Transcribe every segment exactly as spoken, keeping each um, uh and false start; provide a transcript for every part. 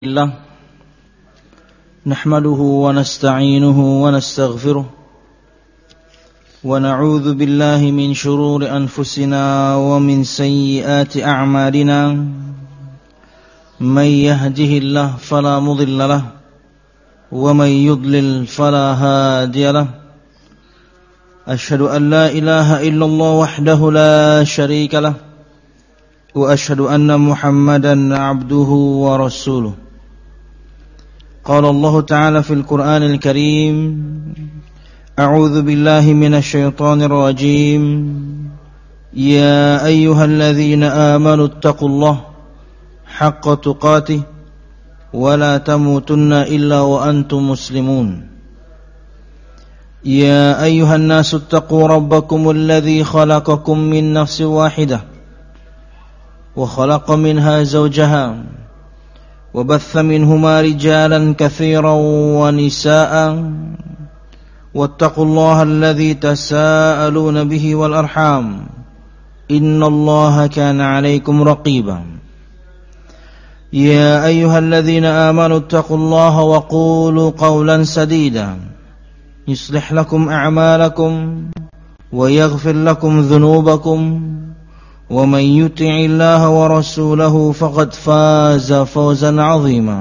الله نحمده ونستعينه ونستغفره ونعوذ بالله من شرور أنفسنا ومن سيئات أعمالنا من يهده الله فلا مضل له ومن يضلل فلا هادي له أشهد أن لا إله إلا الله وحده لا شريك له وأشهد أن محمدا عبده ورسوله قال الله تعالى في القرآن الكريم أعوذ بالله من الشيطان الرجيم يا أيها الذين آمنوا اتقوا الله حق تقاته ولا تموتن إلا وأنتم مسلمون يا أيها الناس اتقوا ربكم الذي خلقكم من نفس واحدة وخلق منها زوجها وبث منهما رجالا كثيرا ونساء واتقوا الله الذي تساءلون به والأرحام إن الله كان عليكم رقيبا يا أيها الذين آمنوا اتقوا الله وقولوا قولا سديدا يصلح لكم أعمالكم ويغفر لكم ذنوبكم ومن يطع الله ورسوله فقد فاز فوزا عظيما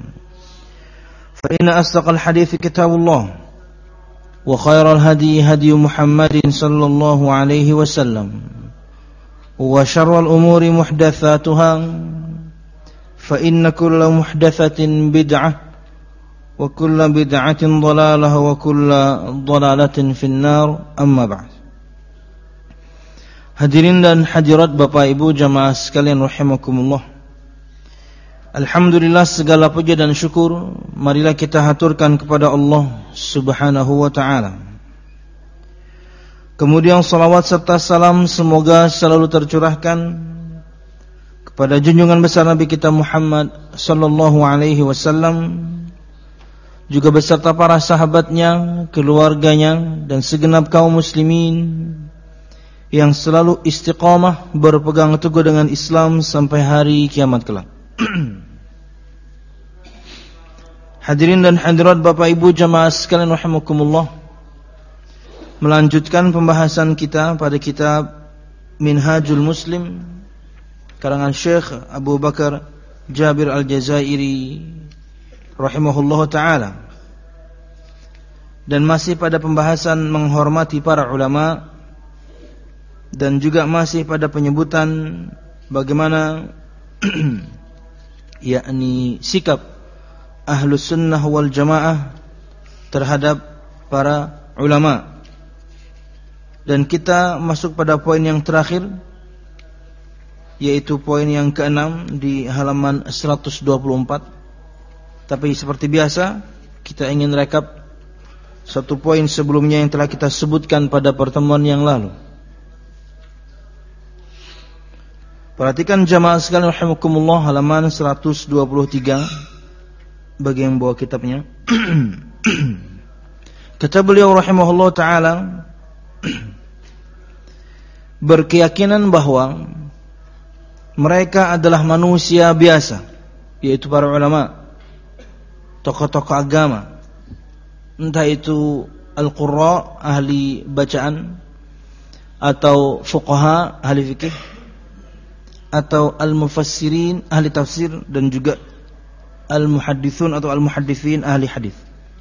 فإن أصدق الحديث كتاب الله وخير الهدي هدي محمد صلى الله عليه وسلم وشر الأمور محدثاتها فإن كل محدثة بدعة وكل بدعة ضلالة وكل ضلالة في النار أما بعد. Hadirin dan hadirat Bapak Ibu jamaah sekalian rahimakumullah. Alhamdulillah, segala puja dan syukur marilah kita haturkan kepada Allah Subhanahu wa taala. Kemudian salawat serta salam semoga selalu tercurahkan kepada junjungan besar Nabi kita Muhammad sallallahu alaihi wasallam, juga beserta para sahabatnya, keluarganya dan segenap kaum muslimin yang selalu istiqamah berpegang teguh dengan Islam sampai hari kiamat kelak. Hadirin dan hadirat Bapak Ibu jamaah sekalian rahimakumullah, melanjutkan pembahasan kita pada kitab Minhajul Muslim karangan Syekh Abu Bakar Jabir Al-Jazairi rahimahullah ta'ala, dan masih pada pembahasan menghormati para ulama, dan juga masih pada penyebutan bagaimana yakni sikap Ahlus Sunnah wal Jamaah terhadap para ulama. Dan kita masuk pada poin yang terakhir, yaitu poin yang keenam di halaman seratus dua puluh empat. Tapi seperti biasa kita ingin rekap satu poin sebelumnya yang telah kita sebutkan pada pertemuan yang lalu. Perhatikan jamaah sekalian rahimakumullah, halaman seratus dua puluh tiga bagi yang bawa kitabnya. Kata beliau rahimahullah ta'ala, berkeyakinan bahwa mereka adalah manusia biasa, yaitu para ulama, tokoh-tokoh agama, entah itu al-qurra, ahli bacaan, atau fuqaha, ahli fikih, atau al-mufassirin, ahli tafsir, dan juga al-muhaddithun atau al-muhaddithin, ahli hadis.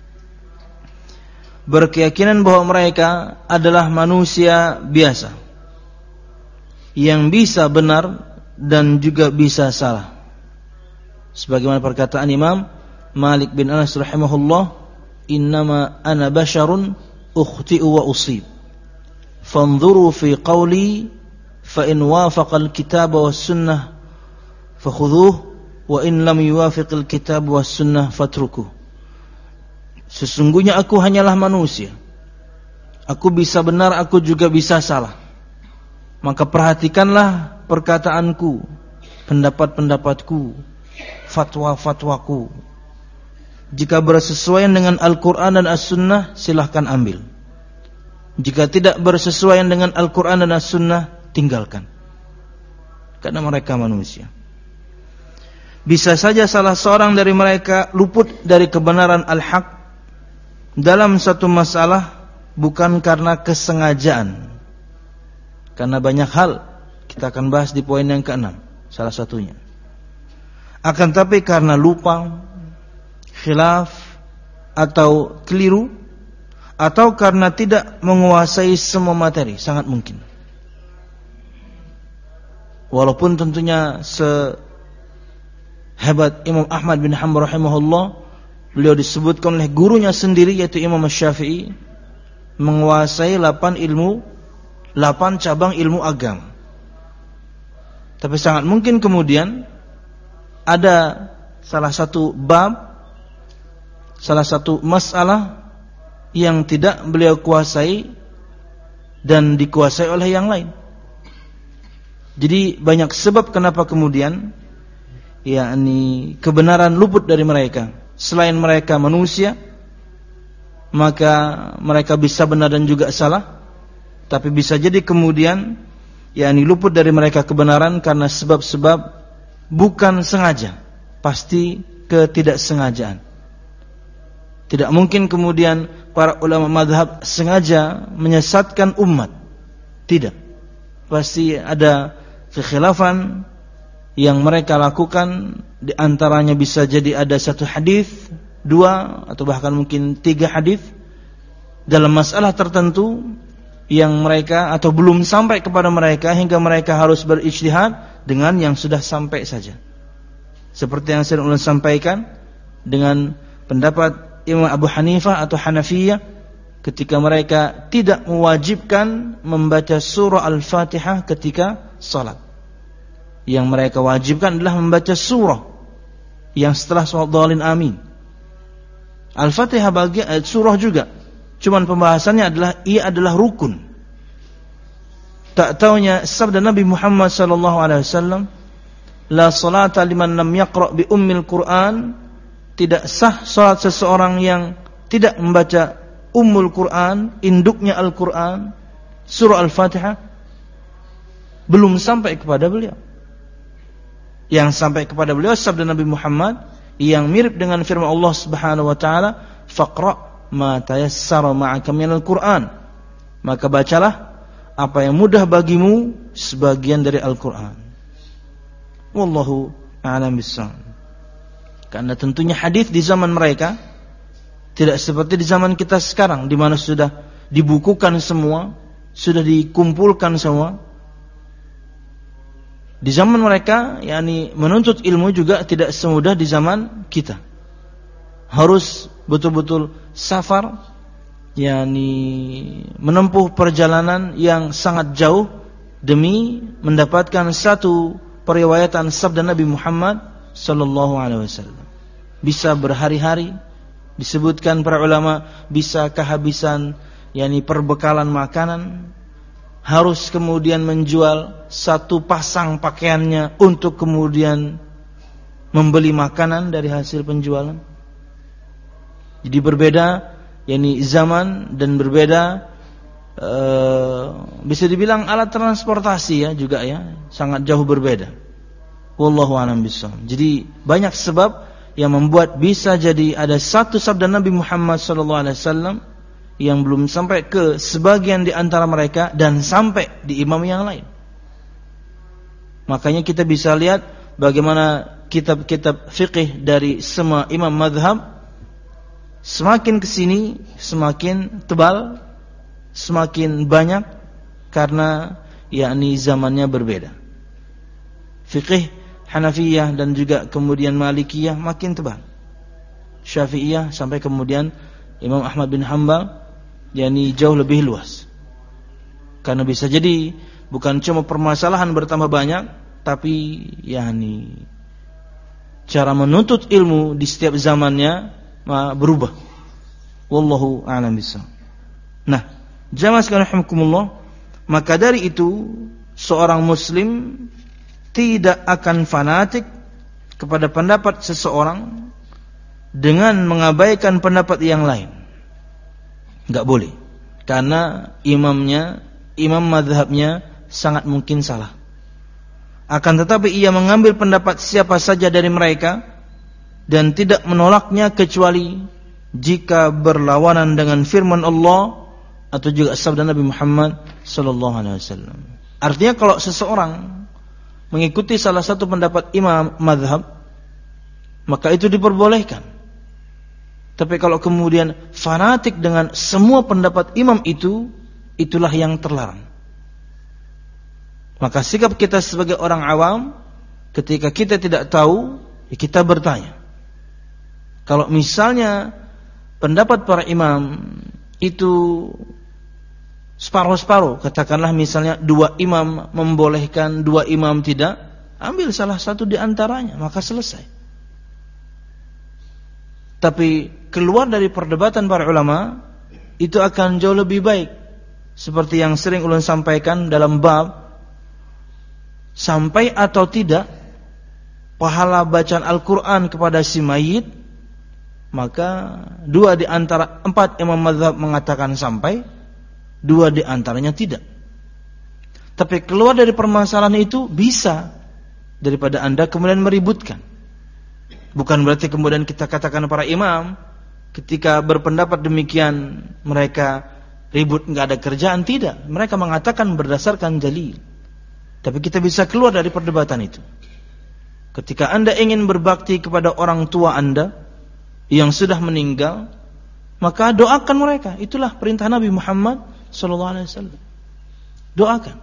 Berkeyakinan bahwa mereka adalah manusia biasa yang bisa benar dan juga bisa salah. Sebagaimana perkataan Imam Malik bin Anas rahimahullah, innama ana basyarun ukhti'u wa usib fanzuru fi qawli fa in wafaqal kitab was sunnah fakhudhuhu wa in lam yuwafiqil kitab was sunnah fatrukuh. Sesungguhnya aku hanyalah manusia, aku bisa benar, aku juga bisa salah, maka perhatikanlah perkataanku, pendapat-pendapatku, fatwa-fatwaku. Jika bersesuaian dengan Al-Quran dan As-Sunnah, silahkan ambil. Jika tidak bersesuaian dengan Al-Quran dan As-Sunnah, tinggalkan. Karena mereka manusia. Bisa saja salah seorang dari mereka luput dari kebenaran al-haq dalam satu masalah bukan karena kesengajaan. Karena banyak hal kita akan bahas di poin yang keenam, salah satunya. Akan tapi karena lupa, khilaf atau keliru, atau karena tidak menguasai semua materi, sangat mungkin. Walaupun tentunya sehebat Imam Ahmad bin Hanbal rahimahullah, beliau disebutkan oleh gurunya sendiri yaitu Imam Syafi'i menguasai delapan ilmu, delapan cabang ilmu agama. Tapi sangat mungkin kemudian ada salah satu bab, salah satu masalah yang tidak beliau kuasai dan dikuasai oleh yang lain. Jadi banyak sebab kenapa kemudian yakni kebenaran luput dari mereka. Selain mereka manusia, maka mereka bisa benar dan juga salah. Tapi bisa jadi kemudian yakni luput dari mereka kebenaran karena sebab-sebab bukan sengaja, pasti ketidaksengajaan. Tidak mungkin kemudian para ulama mazhab sengaja menyesatkan umat. Tidak. Pasti ada kekhilafan yang mereka lakukan, di antaranya bisa jadi ada satu hadis, dua atau bahkan mungkin tiga hadis dalam masalah tertentu yang mereka atau belum sampai kepada mereka hingga mereka harus berijtihad dengan yang sudah sampai saja. Seperti yang saya ulang sampaikan dengan pendapat Imam Abu Hanifah atau Hanafiyah ketika mereka tidak mewajibkan membaca surah Al-Fatihah ketika salat. Yang mereka wajibkan adalah membaca surah yang setelah salat dhalin amin. Al-Fatihah bagian eh, surah juga. Cuman pembahasannya adalah ia adalah rukun. Tak taunya sabda Nabi Muhammad sallallahu alaihi wasallam, la salata liman lam yaqra bi ummil Qur'an, tidak sah salat seseorang yang tidak membaca ummul Qur'an, induknya Al-Qur'an, surah Al-Fatihah, belum sampai kepada beliau. Yang sampai kepada beliau sabda Nabi Muhammad yang mirip dengan firman Allah Subhanahu wa taala, faqra ma tayassara ma'aka minal Qur'an, maka bacalah apa yang mudah bagimu sebagian dari Al-Qur'an. Wallahu a'lam bissawab. Karena tentunya hadis di zaman mereka tidak seperti di zaman kita sekarang, di mana sudah dibukukan semua, sudah dikumpulkan semua. Di zaman mereka, yakni menuntut ilmu juga tidak semudah di zaman kita. Harus betul-betul safar, yakni menempuh perjalanan yang sangat jauh demi mendapatkan satu periwayatan sabda Nabi Muhammad sallallahu alaihi wasallam. Bisa berhari-hari, disebutkan para ulama bisa kehabisan yakni perbekalan makanan, harus kemudian menjual satu pasang pakaiannya untuk kemudian membeli makanan dari hasil penjualan. Jadi berbeda yakni zaman dan berbeda ee, bisa dibilang alat transportasi ya juga ya, sangat jauh berbeda. Wallahu a'lam bishawab. Jadi banyak sebab yang membuat bisa jadi ada satu sabda Nabi Muhammad sallallahu alaihi wasallam yang belum sampai ke sebagian di antara mereka dan sampai di imam yang lain. Makanya kita bisa lihat bagaimana kitab-kitab fiqih dari semua imam mazhab semakin kesini semakin tebal, semakin banyak karena yakni zamannya berbeda. Fiqih Hanafiyah dan juga kemudian Malikiyah makin tebal. Syafi'iyah sampai kemudian Imam Ahmad bin Hanbal yakni jauh lebih luas. Karena bisa jadi bukan cuma permasalahan bertambah banyak, tapi yakni cara menuntut ilmu di setiap zamannya berubah. Wallahu a'lam bishawab. Nah, jamaah sekalian rahimakumullah, maka dari itu seorang muslim tidak akan fanatik kepada pendapat seseorang dengan mengabaikan pendapat yang lain. Enggak boleh. Karena imamnya, imam mazhabnya sangat mungkin salah. Akan tetapi ia mengambil pendapat siapa saja dari mereka dan tidak menolaknya kecuali jika berlawanan dengan firman Allah atau juga sabda Nabi Muhammad sallallahu alaihi wasallam. Artinya kalau seseorang mengikuti salah satu pendapat imam mazhab, maka itu diperbolehkan. Tapi kalau kemudian fanatik dengan semua pendapat imam itu, itulah yang terlarang. Maka sikap kita sebagai orang awam, ketika kita tidak tahu, ya kita bertanya. Kalau misalnya pendapat para imam itu separuh-separuh, katakanlah misalnya dua imam membolehkan, dua imam tidak, ambil salah satu di antaranya, maka selesai. Tapi keluar dari perdebatan para ulama, itu akan jauh lebih baik. Seperti yang sering ulun sampaikan dalam bab sampai atau tidak pahala bacaan Al-Quran kepada si mayit, maka dua di antara empat imam mazhab mengatakan sampai, dua di antaranya tidak. Tapi keluar dari permasalahan itu bisa, daripada anda kemudian meributkan. Bukan berarti kemudian kita katakan para imam ketika berpendapat demikian mereka ribut, nggak ada kerjaan, tidak. Mereka mengatakan berdasarkan dalil. Tapi kita bisa keluar dari perdebatan itu. Ketika anda ingin berbakti kepada orang tua anda yang sudah meninggal, maka doakan mereka. Itulah perintah Nabi Muhammad sallallahu alaihi wasallam. Doakan.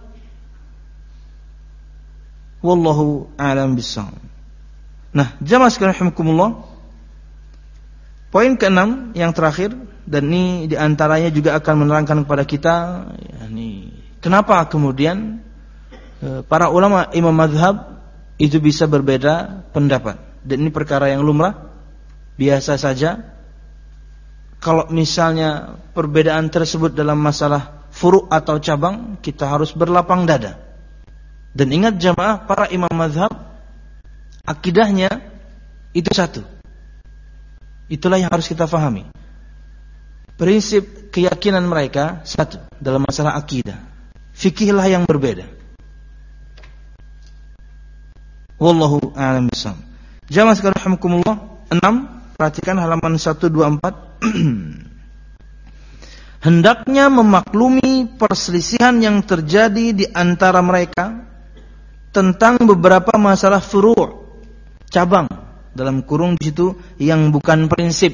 Wallahu a'lam bishawab. Nah, jamaah sekalian rahimakumullah, poin keenam yang terakhir, dan ini diantaranya juga akan menerangkan kepada kita, yakni kenapa kemudian para ulama imam mazhab itu bisa berbeda pendapat. Dan ini perkara yang lumrah, biasa saja. Kalau misalnya perbedaan tersebut dalam masalah furu' atau cabang, kita harus berlapang dada. Dan ingat jamaah, para imam mazhab akidahnya itu satu. Itulah yang harus kita fahami. Prinsip keyakinan mereka satu dalam masalah akidah. Fikihlah yang berbeda. Wallahu a'lam bishawab. Jamaah sekalian rahimakumullah, enam, perhatikan halaman seratus dua puluh empat. Hendaknya memaklumi perselisihan yang terjadi di antara mereka tentang beberapa masalah furu', cabang, dalam kurung di situ yang bukan prinsip.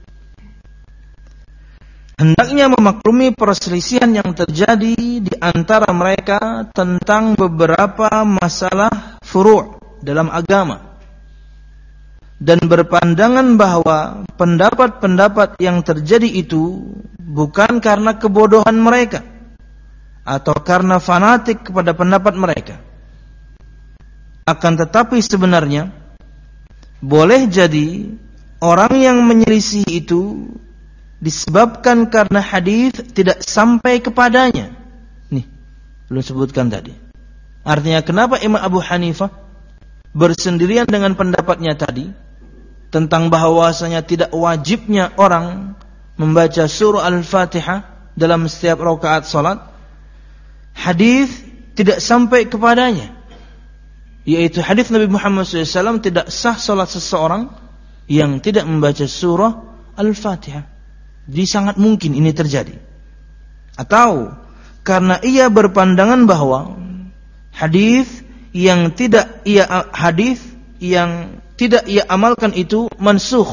Hendaknya memaklumi perselisihan yang terjadi di antara mereka tentang beberapa masalah furu' dalam agama, dan berpandangan bahwa pendapat-pendapat yang terjadi itu bukan karena kebodohan mereka atau karena fanatik kepada pendapat mereka. Akan tetapi sebenarnya boleh jadi orang yang menyelisih itu disebabkan karena hadis tidak sampai kepadanya. Nih, belum sebutkan tadi. Artinya kenapa Imam Abu Hanifah bersendirian dengan pendapatnya tadi tentang bahwasanya tidak wajibnya orang membaca surah Al-Fatihah dalam setiap rakaat salat. Hadis tidak sampai kepadanya, yaitu hadis Nabi Muhammad shallallahu alaihi wasallam, tidak sah salat seseorang yang tidak membaca surah Al-Fatihah. Jadi sangat mungkin ini terjadi. Atau karena ia berpandangan bahwa hadis yang tidak ia hadis yang tidak ia amalkan itu mansukh.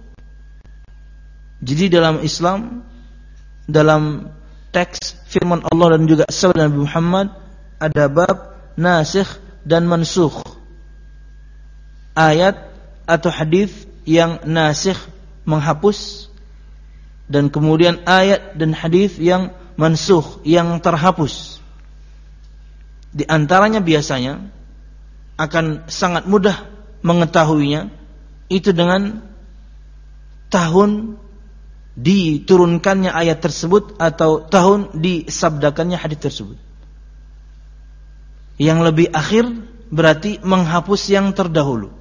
Jadi dalam Islam, dalam teks firman Allah dan juga sabda Nabi Muhammad, ada bab nasikh dan mansukh. Ayat atau hadis yang nasikh menghapus, dan kemudian ayat dan hadis yang mansukh yang terhapus. Di antaranya biasanya akan sangat mudah mengetahuinya itu dengan tahun diturunkannya ayat tersebut atau tahun disabdakannya hadis tersebut. Yang lebih akhir berarti menghapus yang terdahulu.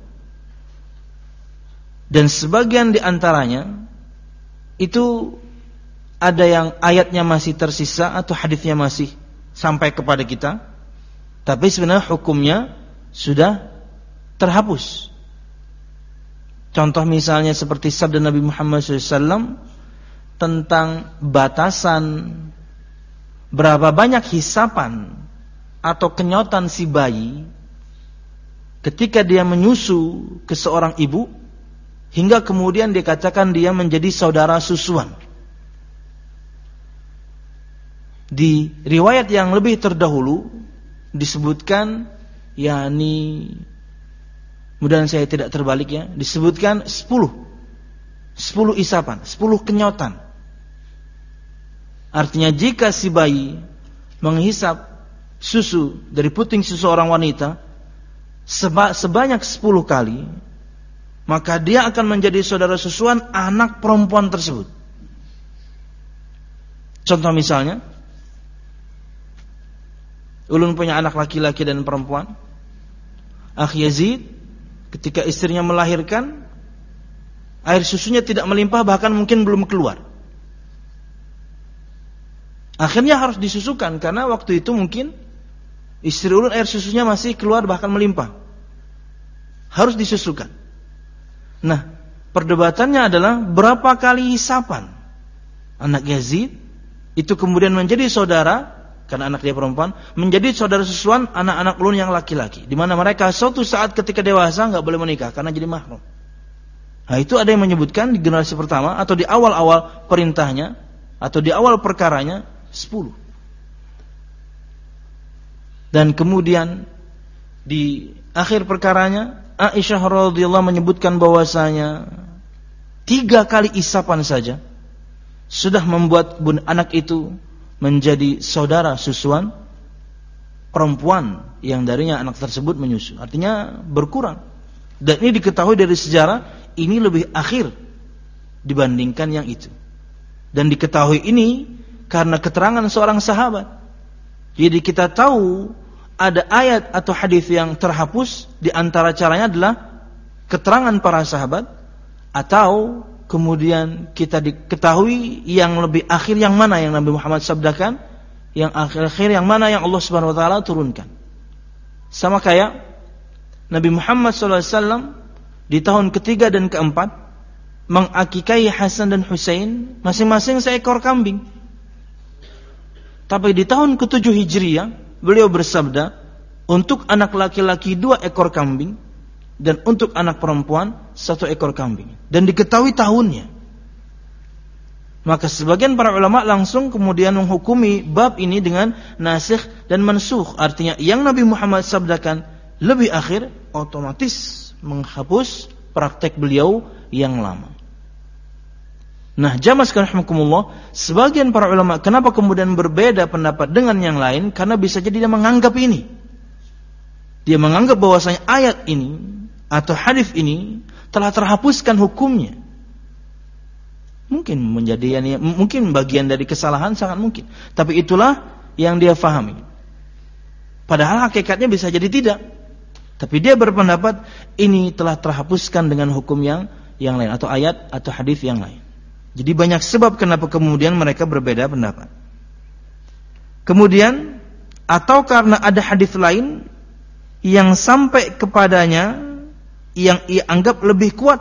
Dan sebagian di antaranya itu ada yang ayatnya masih tersisa atau hadisnya masih sampai kepada kita, tapi sebenarnya hukumnya sudah terhapus. Contoh misalnya seperti sabda Nabi Muhammad shallallahu alaihi wasallam tentang batasan berapa banyak hisapan atau kenyotan si bayi ketika dia menyusu ke seorang ibu, hingga kemudian dikatakan dia menjadi saudara susuan. Di riwayat yang lebih terdahulu disebutkan, yakni mudah-mudahan saya tidak terbalik ya, disebutkan sepuluh sepuluh isapan, sepuluh kenyotan. Artinya jika si bayi menghisap susu dari puting susu orang wanita Seba, sebanyak sepuluh kali, maka dia akan menjadi saudara susuan anak perempuan tersebut. Contoh misalnya, ulun punya anak laki-laki dan perempuan. Akh Yazid ketika istrinya melahirkan, air susunya tidak melimpah, bahkan mungkin belum keluar. Akhirnya harus disusukan karena waktu itu mungkin istri ulun air susunya masih keluar bahkan melimpah. Harus disusukan. Nah, perdebatannya adalah berapa kali hisapan anak Yazid itu kemudian menjadi saudara, karena anak dia perempuan, menjadi saudara susuan anak-anak ulun yang laki-laki, di mana mereka suatu saat ketika dewasa enggak boleh menikah karena jadi mahram. Nah, itu ada yang menyebutkan di generasi pertama atau di awal-awal perintahnya atau di awal perkaranya sepuluh. Dan kemudian di akhir perkaranya Aisyah radhiyallahu menyebutkan bahwasanya tiga kali isapan saja sudah membuat bun anak itu menjadi saudara susuan perempuan yang darinya anak tersebut menyusu. Artinya berkurang. Dan ini diketahui dari sejarah, ini lebih akhir dibandingkan yang itu. Dan diketahui ini karena keterangan seorang sahabat. Jadi kita tahu ada ayat atau hadis yang terhapus, di antara caranya adalah keterangan para sahabat, atau kemudian kita diketahui yang lebih akhir yang mana yang Nabi Muhammad sabdakan, yang akhir-akhir yang mana yang Allah Subhanahu wa taala turunkan. Sama kayak Nabi Muhammad sallallahu alaihi wasallam di tahun ketiga dan keempat mengakikai Hasan dan Husain masing-masing seekor kambing. Tapi di tahun ketujuh Hijriah beliau bersabda, untuk anak laki-laki dua ekor kambing dan untuk anak perempuan satu ekor kambing. Dan diketahui tahunnya. Maka sebagian para ulama langsung kemudian menghukumi bab ini dengan nasikh dan mansukh. Artinya yang Nabi Muhammad sabdakan lebih akhir otomatis menghapus praktek beliau yang lama. Nah, jamaah sekalian rahimakumullah, sebagian para ulama kenapa kemudian berbeda pendapat dengan yang lain? Karena bisa jadi dia menganggap ini. Dia menganggap bahwasanya ayat ini atau hadis ini telah terhapuskan hukumnya. Mungkin menjadi yani, mungkin bagian dari kesalahan, sangat mungkin. Tapi itulah yang dia fahami. Padahal hakikatnya bisa jadi tidak. Tapi dia berpendapat ini telah terhapuskan dengan hukum yang yang lain atau ayat atau hadis yang lain. Jadi banyak sebab kenapa kemudian mereka berbeda pendapat. Kemudian atau karena ada hadis lain yang sampai kepadanya yang ia anggap lebih kuat.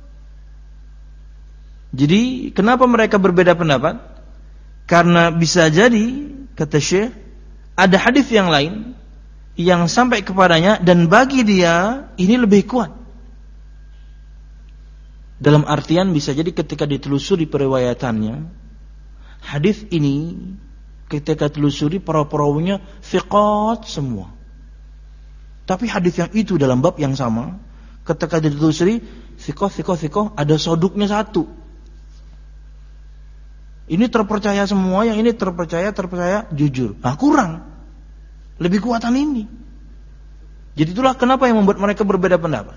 Jadi kenapa mereka berbeda pendapat? Karena bisa jadi, kata Syekh, ada hadis yang lain yang sampai kepadanya dan bagi dia ini lebih kuat. Dalam artian bisa jadi ketika ditelusuri periwayatannya, hadis ini ketika ditelusuri para perawinya thiqat semua. Tapi hadis yang itu dalam bab yang sama, ketika ditelusuri thiqah thiqah thiqah ada soduknya satu. Ini terpercaya semua, yang ini terpercaya terpercaya jujur. Nah, kurang. Lebih kuatan ini. Jadi itulah kenapa yang membuat mereka berbeda pendapat.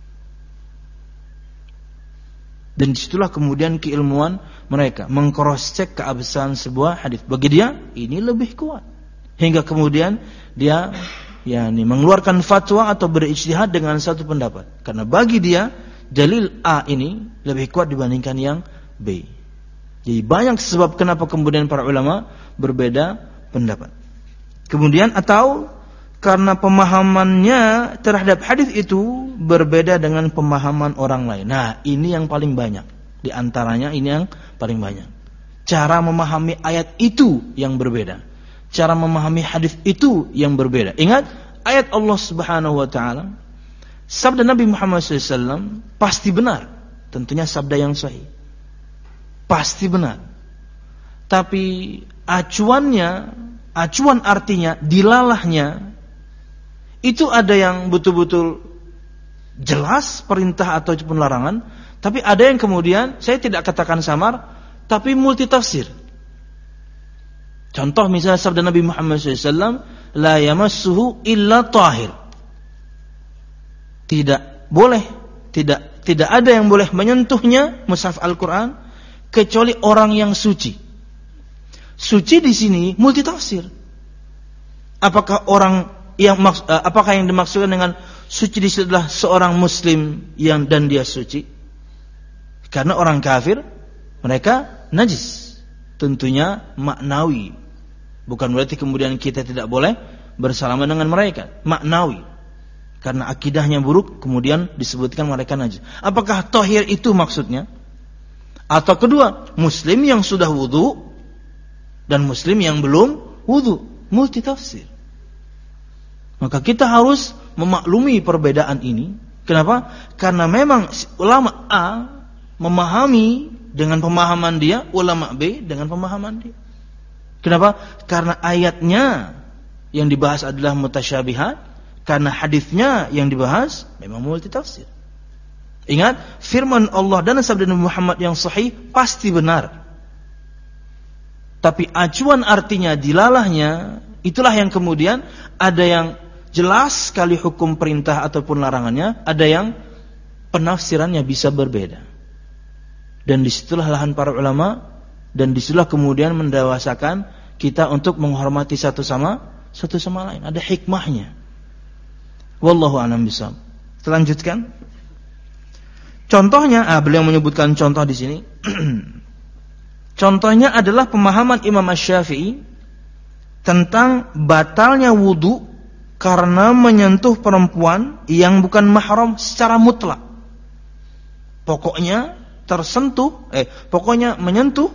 Dan disitulah kemudian keilmuan mereka meng-cross check keabsahan sebuah hadis. Bagi dia ini lebih kuat. Hingga kemudian dia yakni mengeluarkan fatwa atau berijtihad dengan satu pendapat. Karena bagi dia dalil A ini lebih kuat dibandingkan yang B. Jadi banyak sebab kenapa kemudian para ulama berbeda pendapat. Kemudian atau karena pemahamannya terhadap hadis itu berbeda dengan pemahaman orang lain. Nah, ini yang paling banyak. Di antaranya ini yang paling banyak. Cara memahami ayat itu yang berbeda. Cara memahami hadis itu yang berbeda. Ingat, ayat Allah Subhanahu wa taala, sabda Nabi Muhammad shallallahu alaihi wasallam pasti benar. Tentunya sabda yang sahih. Pasti benar. Tapi acuannya, acuan artinya, dilalahnya, itu ada yang betul-betul jelas perintah ataupun larangan, tapi ada yang kemudian saya tidak katakan samar, tapi multitafsir. Contoh misalnya sabda Nabi Muhammad shallallahu alaihi wasallam, la yamassuhu illa tahir. Tidak boleh, tidak tidak ada yang boleh menyentuhnya mushaf Al-Qur'an kecuali orang yang suci. Suci di sini multitafsir. Apakah orang yang maks- apakah yang dimaksudkan dengan suci di sini adalah seorang muslim yang dan dia suci? Karena orang kafir mereka najis. Tentunya maknawi. Bukan berarti kemudian kita tidak boleh bersalaman dengan mereka. Maknawi. Karena akidahnya buruk kemudian disebutkan mereka najis. Apakah tahir itu maksudnya? Atau kedua, muslim yang sudah wudu dan muslim yang belum wudu, multitafsir. Maka kita harus memaklumi perbedaan ini. Kenapa? Karena memang ulama A memahami dengan pemahaman dia, ulama B dengan pemahaman dia. Kenapa? Karena ayatnya yang dibahas adalah mutasyabihat, karena hadisnya yang dibahas memang multitafsir. Ingat, firman Allah dan sabda Nabi Muhammad yang sahih pasti benar. Tapi acuan artinya, dilalahnya, itulah yang kemudian ada yang jelas sekali hukum perintah ataupun larangannya, ada yang penafsirannya bisa berbeda. Dan disitulah lahan para ulama, dan disitulah kemudian mendewasakan kita untuk menghormati satu sama satu sama lain. Ada hikmahnya. Wallahu a'lam bishawab. Selanjutkan. Contohnya, ah, beliau menyebutkan contoh di sini. Contohnya adalah pemahaman Imam Asy-Syafi'i tentang batalnya wudu karena menyentuh perempuan yang bukan mahram secara mutlak. Pokoknya tersentuh, eh, pokoknya menyentuh,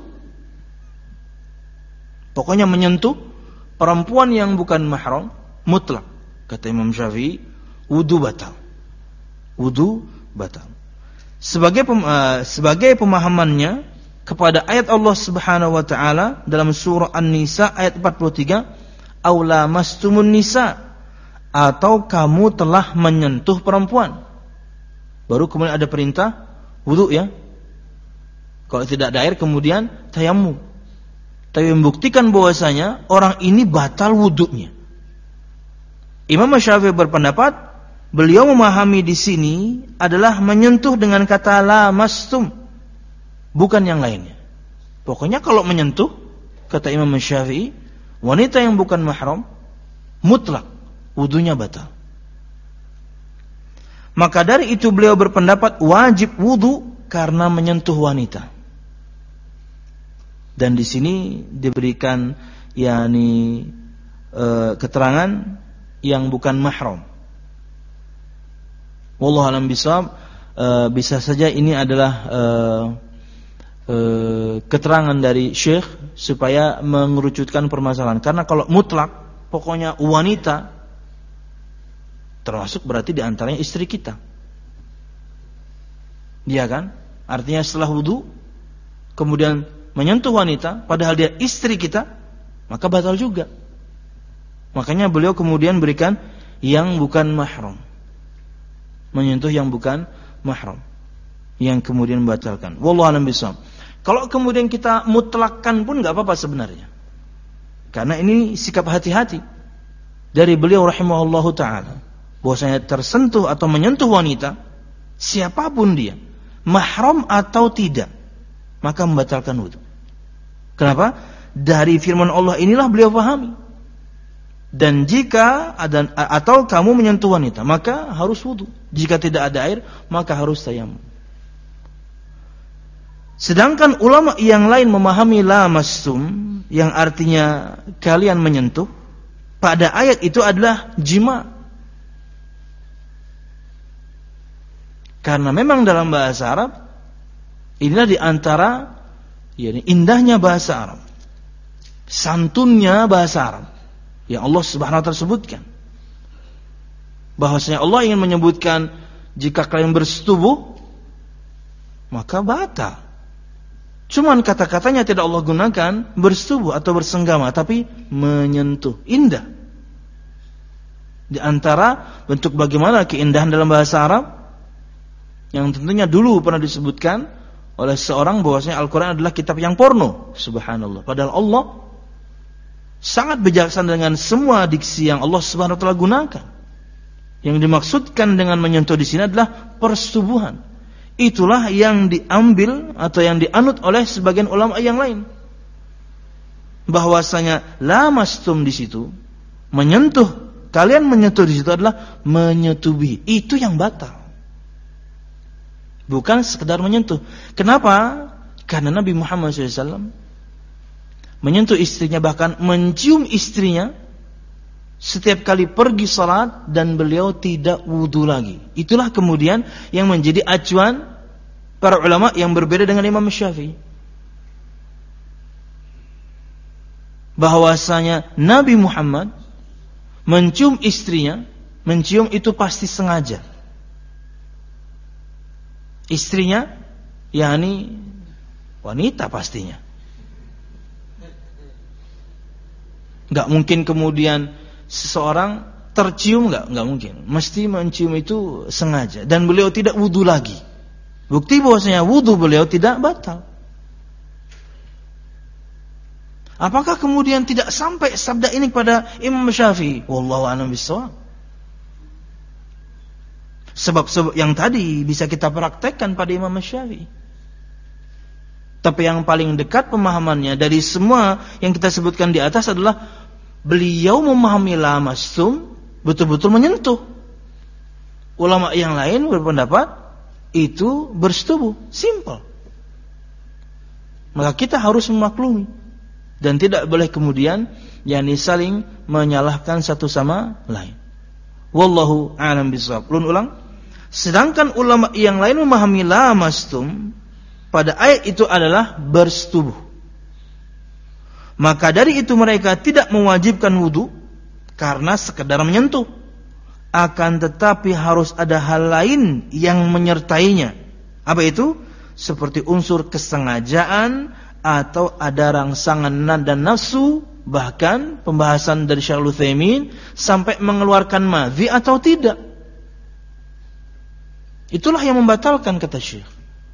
pokoknya menyentuh perempuan yang bukan mahram mutlak. Kata Imam Syafi'i, wudu batal. Wudu batal. Sebagai pem, uh, sebagai pemahamannya kepada ayat Allah Subhanahu wa taala dalam surah An-Nisa ayat empat puluh tiga, aula mastumun nisa, atau kamu telah menyentuh perempuan. Baru kemudian ada perintah wudu ya. Kalau tidak ada air kemudian tayammum. Tapi membuktikan bahwasanya orang ini batal wudunya. Imam Syafi'i berpendapat, beliau memahami di sini adalah menyentuh dengan kata la mastum, bukan yang lainnya. Pokoknya kalau menyentuh, kata Imam Syafi'i, wanita yang bukan mahram mutlak wudunya batal. Maka dari itu beliau berpendapat wajib wudu karena menyentuh wanita. Dan di sini diberikan yakni e, keterangan yang bukan mahram. Wallahu a'lam bishawab. E, bisa saja ini adalah e, e, keterangan dari Syekh supaya mengerucutkan permasalahan. Karena kalau mutlak, pokoknya wanita, termasuk berarti di antaranya istri kita. Dia kan? Artinya setelah wudu kemudian menyentuh wanita padahal dia istri kita, maka batal juga. Makanya beliau kemudian berikan yang bukan mahram. Menyentuh yang bukan mahram, yang kemudian membatalkan. Wallahu a'lam bishawab. Kalau kemudian kita mutlakkan pun enggak apa-apa sebenarnya. Karena ini sikap hati-hati dari beliau rahimahullahu taala, bahwasanya tersentuh atau menyentuh wanita siapapun dia, mahram atau tidak, maka membatalkan wudu. Kenapa? Dari firman Allah inilah beliau pahami. Dan jika ada atau kamu menyentuh wanita, maka harus wudu. Jika tidak ada air, maka harus tayammum. Sedangkan ulama yang lain memahami la mastum, yang artinya kalian menyentuh, pada ayat itu adalah jima. Karena memang dalam bahasa Arab inilah di antara yakni indahnya bahasa Arab, santunnya bahasa Arab yang Allah Subhanahu wa taala sebutkan. Bahwasanya Allah ingin menyebutkan jika kalian bersetubuh maka batal. Cuman kata-katanya tidak Allah gunakan bersetubuh atau bersenggama, tapi menyentuh. Indah. Di antara bentuk bagaimana keindahan dalam bahasa Arab yang tentunya dulu pernah disebutkan oleh seorang bahwasanya Al-Quran adalah kitab yang porno. Subhanallah. Padahal Allah sangat bijaksana dengan semua diksi yang Allah Subhanahu wa taala gunakan. Yang dimaksudkan dengan menyentuh di sini adalah persetubuhan. Itulah yang diambil atau yang dianut oleh sebagian ulama yang lain. Bahwasanya lamastum di situ, menyentuh, kalian menyentuh di situ adalah menyetubi. Itu yang batal. Bukan sekedar menyentuh. Kenapa? Karena Nabi Muhammad shallallahu alaihi wasallam menyentuh istrinya, bahkan mencium istrinya setiap kali pergi salat, dan beliau tidak wudu lagi. Itulah kemudian yang menjadi acuan para ulama yang berbeda dengan Imam Syafi'i. Bahwasanya Nabi Muhammad mencium istrinya, mencium itu pasti sengaja. Istrinya, yakni wanita pastinya. Gak mungkin kemudian seseorang tercium, gak, gak mungkin. Mesti mencium itu sengaja. Dan beliau tidak wudu lagi. Bukti bahwasanya wudu beliau tidak batal. Apakah kemudian tidak sampai sabda ini kepada Imam Syafi'i? Wallahu a'lam bishawab. Sebab-sebab yang tadi bisa kita praktekkan pada Imam Syafi'i. Tapi yang paling dekat pemahamannya dari semua yang kita sebutkan di atas adalah beliau memahami lamastum betul-betul menyentuh. Ulama yang lain berpendapat itu bersetubuh, simple. Maka kita harus memaklumi dan tidak boleh kemudian yakni saling menyalahkan satu sama lain. Wallahu a'lam bishawab. Ulun ulang. Sedangkan ulama yang lain memahami lamastum pada ayat itu adalah bersetubuh. Maka dari itu mereka tidak mewajibkan wudu karena sekedar menyentuh. Akan tetapi harus ada hal lain yang menyertainya. Apa itu? Seperti unsur kesengajaan atau ada rangsangan dan nafsu, bahkan pembahasan dari Syekh Al-Utsaimin sampai mengeluarkan madhi atau tidak. Itulah yang membatalkan, kata Syekh.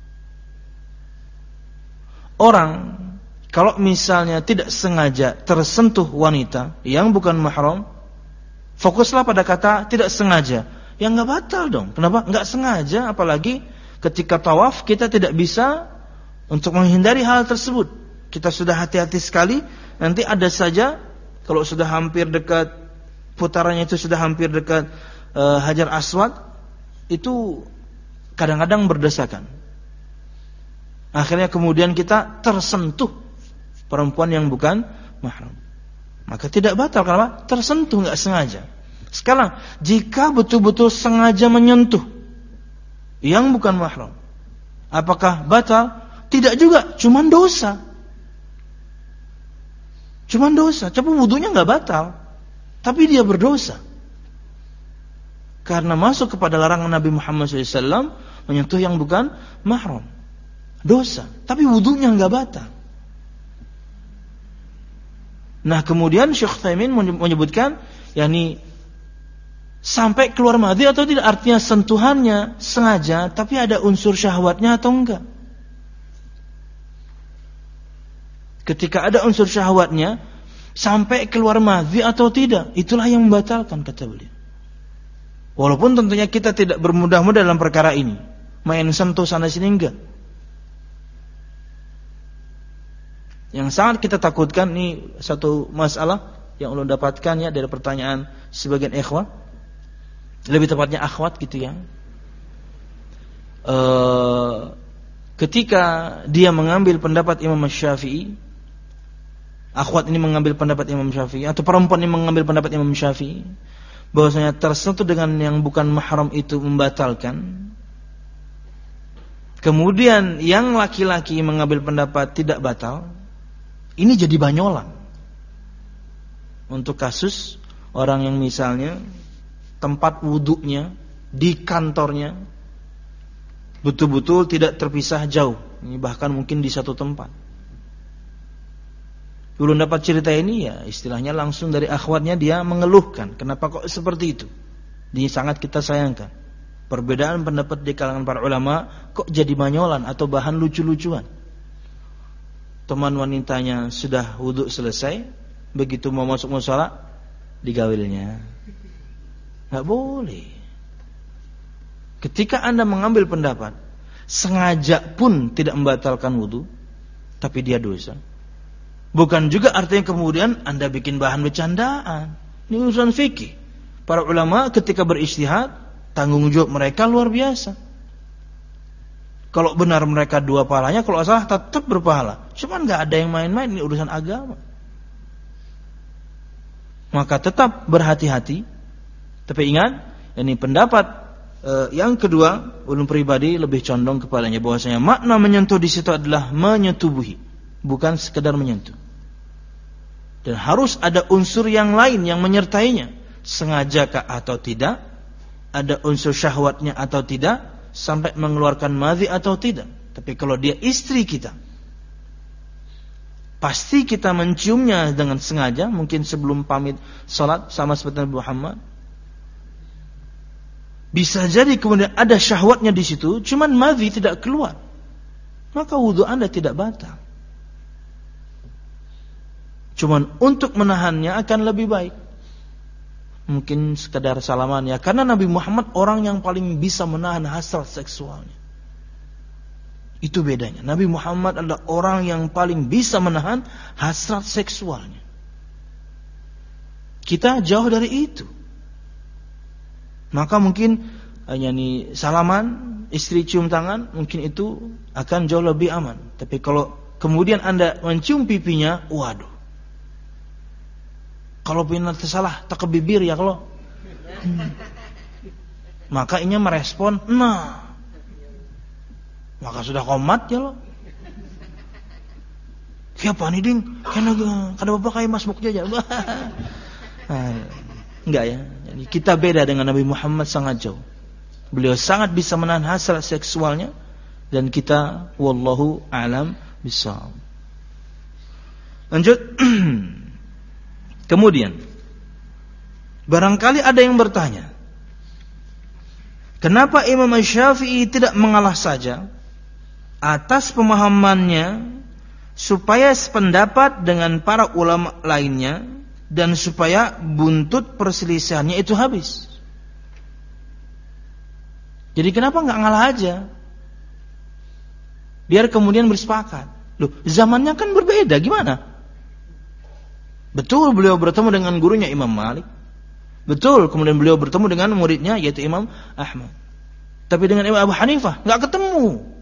Orang kalau misalnya tidak sengaja tersentuh wanita yang bukan mahram, fokuslah pada kata tidak sengaja. Ya enggak batal dong. Kenapa? Enggak sengaja, apalagi ketika tawaf kita tidak bisa untuk menghindari hal tersebut. Kita sudah hati-hati sekali, nanti ada saja kalau sudah hampir dekat putarannya itu sudah hampir dekat uh, Hajar Aswad, itu kadang-kadang berdesakan. Akhirnya kemudian kita tersentuh perempuan yang bukan mahram. Maka tidak batal, karena tersentuh enggak sengaja. Sekarang, jika betul-betul sengaja menyentuh yang bukan mahram, apakah batal? Tidak juga, cuman dosa. Cuman dosa. Coba wudunya enggak batal, tapi dia berdosa. Karena masuk kepada larangan Nabi Muhammad shallallahu alaihi wasallam menyentuh yang bukan mahram. Dosa, tapi wudunya enggak batal. Nah, kemudian Syekh Utsaimin menyebutkan yakni sampai keluar madhi atau tidak, artinya sentuhannya sengaja tapi ada unsur syahwatnya atau enggak. Ketika ada unsur syahwatnya sampai keluar madhi atau tidak, itulah yang membatalkan, kata beliau. Walaupun tentunya kita tidak bermudah-mudah dalam perkara ini, main sentuh sana sini enggak. Yang sangat kita takutkan, ini satu masalah yang ulun dapatkan ya dari pertanyaan sebagian ikhwah, lebih tepatnya akhwat gitu ya. E, ketika dia mengambil pendapat Imam Syafi'i akhwat ini mengambil pendapat Imam Syafi'i atau perempuan ini mengambil pendapat Imam Syafi'i bahwasanya tersentuh dengan yang bukan mahram itu membatalkan. Kemudian yang laki-laki mengambil pendapat tidak batal. Ini jadi banyolan. Untuk kasus orang yang misalnya tempat wuduknya di kantornya betul-betul tidak terpisah jauh. Ini bahkan mungkin di satu tempat. Belum dapat cerita ini ya istilahnya langsung dari akhwatnya dia mengeluhkan. Kenapa kok seperti itu? Ini sangat kita sayangkan. Perbedaan pendapat di kalangan para ulama kok jadi manyolan atau bahan lucu-lucuan. Teman wanitanya sudah wuduk selesai, begitu mau masuk mushola digawilnya. Enggak boleh. Ketika Anda mengambil pendapat sengaja pun tidak membatalkan wudu, tapi dia dosa. Bukan juga artinya kemudian Anda bikin bahan bercandaan. Ini urusan fikih. Para ulama ketika berijtihad, tanggung jawab mereka luar biasa. Kalau benar mereka dua pahalanya, kalau salah tetap berpahala. Cuman nggak ada yang main-main, ini urusan agama. Maka tetap berhati-hati. Tapi ingat, ini pendapat eh, yang kedua, ulun pribadi lebih condong kepadanya bahwasanya makna menyentuh di situ adalah menyetubuhi, bukan sekedar menyentuh. Dan harus ada unsur yang lain yang menyertainya, sengajakah atau tidak, ada unsur syahwatnya atau tidak, sampai mengeluarkan madhi atau tidak. Tapi kalau dia istri kita, pasti kita menciumnya dengan sengaja, mungkin sebelum pamit salat sama seperti Nabi Muhammad. Bisa jadi kemudian ada syahwatnya di situ, cuman madhi tidak keluar, maka wudu Anda tidak batal. Cuman untuk menahannya akan lebih baik. Mungkin sekedar salaman ya, karena Nabi Muhammad orang yang paling bisa menahan hasrat seksualnya. Itu bedanya. Nabi Muhammad adalah orang yang paling bisa menahan hasrat seksualnya. Kita jauh dari itu. Maka mungkin hanya nih salaman, istri cium tangan, mungkin itu akan jauh lebih aman. Tapi kalau kemudian Anda mencium pipinya, waduh. Kalau punya tersalah, tak ke bibir ya kalau. Hmm. Maka ini merespon, nah. Maka sudah komat ya lo. Siapa nih ding? Karena kada bapak kayak masmuk aja. Nah, enggak ya. Jadi kita beda dengan Nabi Muhammad sangat jauh. Beliau sangat bisa menahan hasrat seksualnya dan kita wallahu a'lam bishawab. Lanjut. Kemudian barangkali ada yang bertanya, kenapa Imam Syafi'i tidak mengalah saja atas pemahamannya supaya sependapat dengan para ulama lainnya dan supaya buntut perselisihannya itu habis? Jadi kenapa enggak ngalah aja? Biar kemudian bersepakat. Loh, zamannya kan berbeda, gimana? Betul beliau bertemu dengan gurunya Imam Malik. Betul kemudian beliau bertemu dengan muridnya yaitu Imam Ahmad. Tapi dengan Imam Abu Hanifah enggak ketemu.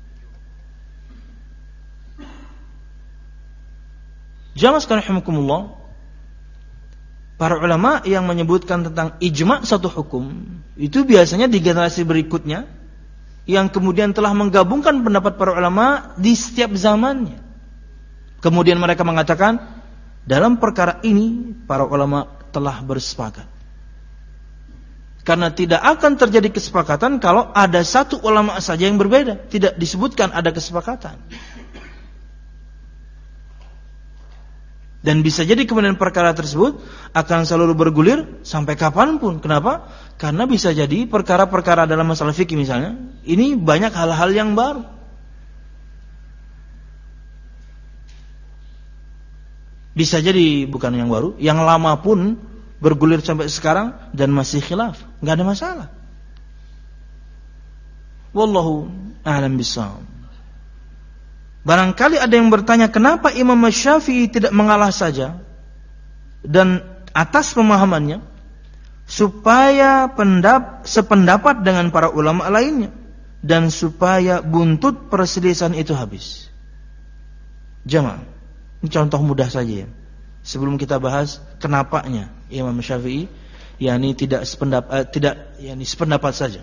Jamaah sekalian rahimakumullah, para ulama yang menyebutkan tentang ijma' satu hukum itu biasanya di generasi berikutnya yang kemudian telah menggabungkan pendapat para ulama di setiap zamannya. Kemudian mereka mengatakan dalam perkara ini para ulama telah bersepakat. Karena tidak akan terjadi kesepakatan kalau ada satu ulama saja yang berbeda. Tidak disebutkan ada kesepakatan. Dan bisa jadi kemudian perkara tersebut akan selalu bergulir sampai kapanpun. Kenapa? Karena bisa jadi perkara-perkara dalam masalah fikih misalnya, ini banyak hal-hal yang baru. Bisa jadi bukan yang baru, yang lama pun bergulir sampai sekarang dan masih khilaf, enggak ada masalah. Wallahu a'lam bishawab. Barangkali ada yang bertanya, kenapa Imam Syafi'i tidak mengalah saja dan atas pemahamannya supaya pendap, sependapat dengan para ulama lainnya dan supaya buntut perselisihan itu habis. Jamaah, Ini contoh mudah saja ya. Sebelum kita bahas kenapanya Imam Syafi'i yakni tidak sependapat uh, tidak yakni sependapat saja.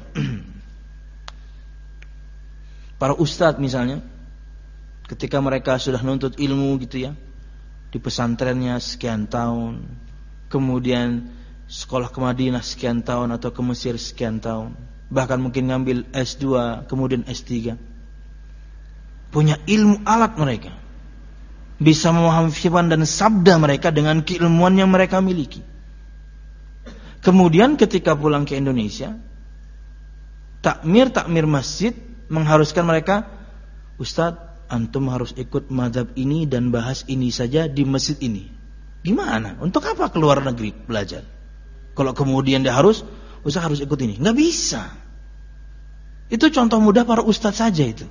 Para ustadz misalnya ketika mereka sudah nuntut ilmu gitu ya, di pesantrennya sekian tahun, kemudian sekolah ke Madinah sekian tahun atau ke Mesir sekian tahun, bahkan mungkin ngambil S dua kemudian S tiga, punya ilmu alat mereka, bisa memahami firman dan sabda mereka dengan keilmuan yang mereka miliki. Kemudian ketika pulang ke Indonesia, takmir-takmir masjid mengharuskan mereka, Ustadz, antum harus ikut mazhab ini dan bahas ini saja di masjid ini. Gimana? Untuk apa keluar negeri belajar? Kalau kemudian dia harus, Ustadz harus ikut ini. Nggak bisa. Itu contoh mudah para ustadz saja itu.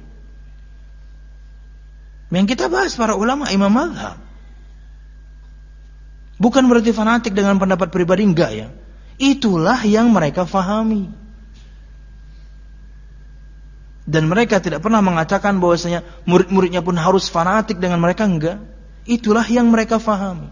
Yang kita bahas para ulama imam mazhab. Bukan berarti fanatik dengan pendapat pribadi, enggak ya. Itulah yang mereka fahami. Dan mereka tidak pernah mengatakan bahwasanya murid-muridnya pun harus fanatik dengan mereka, enggak. Itulah yang mereka fahami.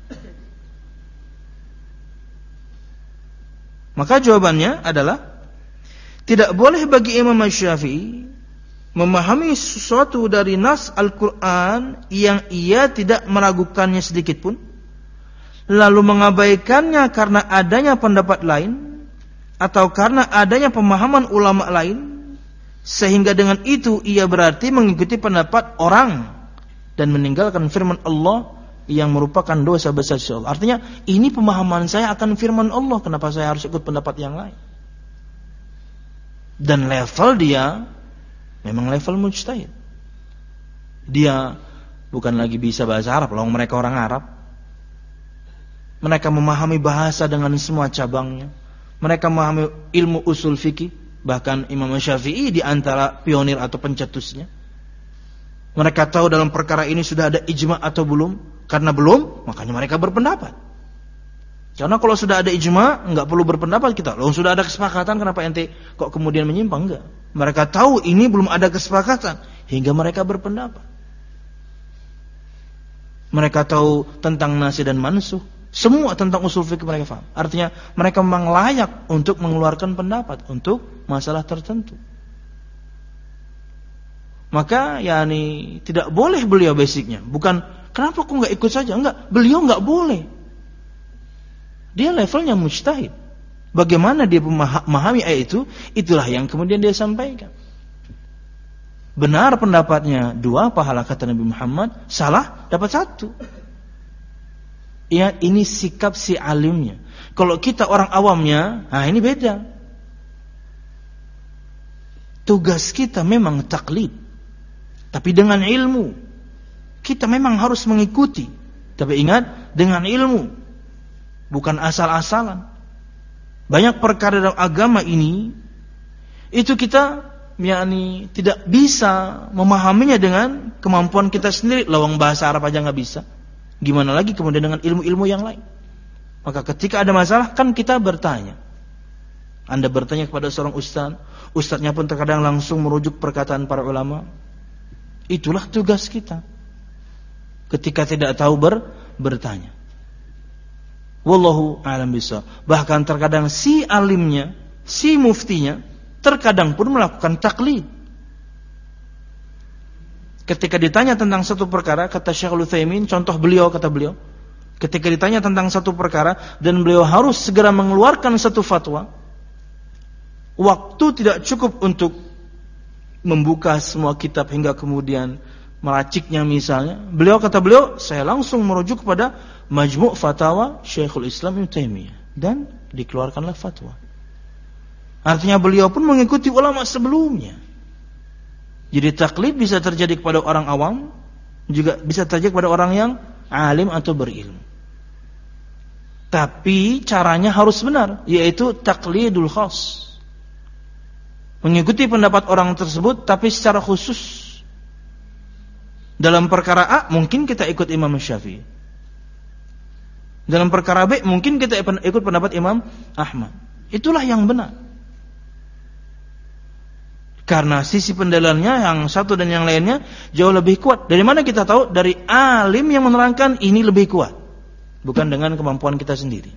Maka jawabannya adalah tidak boleh bagi Imam Syafi'i memahami sesuatu dari nas Al-Quran yang ia tidak meragukannya sedikit pun, lalu mengabaikannya karena adanya pendapat lain atau karena adanya pemahaman ulama lain, sehingga dengan itu ia berarti mengikuti pendapat orang dan meninggalkan firman Allah yang merupakan dosa besar sisi Allah. Artinya ini pemahaman saya akan firman Allah, kenapa saya harus ikut pendapat yang lain? Dan level dia memang level mujtahid. Dia bukan lagi bisa bahasa Arab, loh mereka orang Arab. Mereka memahami bahasa dengan semua cabangnya. Mereka memahami ilmu usul fikih. Bahkan Imam Syafi'i di antara pionir atau pencetusnya. Mereka tahu dalam perkara ini sudah ada ijma' atau belum. Karena belum, makanya mereka berpendapat. Karena kalau sudah ada ijma', enggak perlu berpendapat kita. Loh sudah ada kesepakatan, kenapa ente kok kemudian menyimpang? Enggak. Mereka tahu ini belum ada kesepakatan, hingga mereka berpendapat. Mereka tahu tentang nasih dan mansuh. Semua tentang usul fikih mereka paham. Artinya mereka memang layak untuk mengeluarkan pendapat untuk masalah tertentu. Maka yakni tidak boleh beliau basicnya. Bukan kenapa kok enggak ikut saja? Enggak, beliau enggak boleh. Dia levelnya mujtahid. Bagaimana dia memahami ayat itu, itulah yang kemudian dia sampaikan. Benar pendapatnya dua pahala kata Nabi Muhammad, salah dapat satu. Ya, ini sikap si alimnya. Kalau kita orang awamnya, nah ini beda. Tugas kita memang taklid, tapi dengan ilmu. Kita memang harus mengikuti, tapi ingat dengan ilmu, bukan asal-asalan. Banyak perkara dalam agama ini itu kita yakni tidak bisa memahaminya dengan kemampuan kita sendiri. Lawang bahasa Arab aja nggak bisa. Gimana lagi kemudian dengan ilmu-ilmu yang lain? Maka ketika ada masalah kan kita bertanya. Anda bertanya kepada seorang ustaz, ustaznya pun terkadang langsung merujuk perkataan para ulama. Itulah tugas kita. Ketika tidak tahu ber, bertanya. Wallahu a'lam bishawab. Bahkan terkadang si alimnya, si muftinya terkadang pun melakukan taklid. Ketika ditanya tentang satu perkara, kata Syekhul Utsaimin, contoh beliau kata beliau, ketika ditanya tentang satu perkara dan beliau harus segera mengeluarkan satu fatwa, waktu tidak cukup untuk membuka semua kitab hingga kemudian meraciknya misalnya. Beliau kata beliau, saya langsung merujuk kepada Majmu' Fatawa Syekhul Islam Ibnu Taimiyah dan dikeluarkanlah fatwa. Artinya beliau pun mengikuti ulama sebelumnya. Jadi taklid bisa terjadi kepada orang awam, juga bisa terjadi kepada orang yang alim atau berilmu. Tapi caranya harus benar, yaitu taklidul khas. Mengikuti pendapat orang tersebut tapi secara khusus. Dalam perkara A mungkin kita ikut Imam Syafi'i. Dalam perkara B mungkin kita ikut pendapat Imam Ahmad. Itulah yang benar. Karena sisi pendalilannya yang satu dan yang lainnya jauh lebih kuat. Dari mana kita tahu? Dari alim yang menerangkan ini lebih kuat. Bukan dengan kemampuan kita sendiri.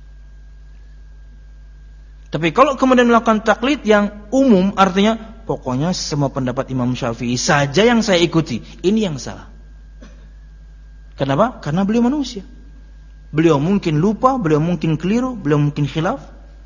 Tapi kalau kemudian melakukan taklid yang umum, artinya pokoknya semua pendapat Imam Syafi'i saja yang saya ikuti, ini yang salah. Kenapa? Karena beliau manusia. Beliau mungkin lupa, beliau mungkin keliru, beliau mungkin khilaf.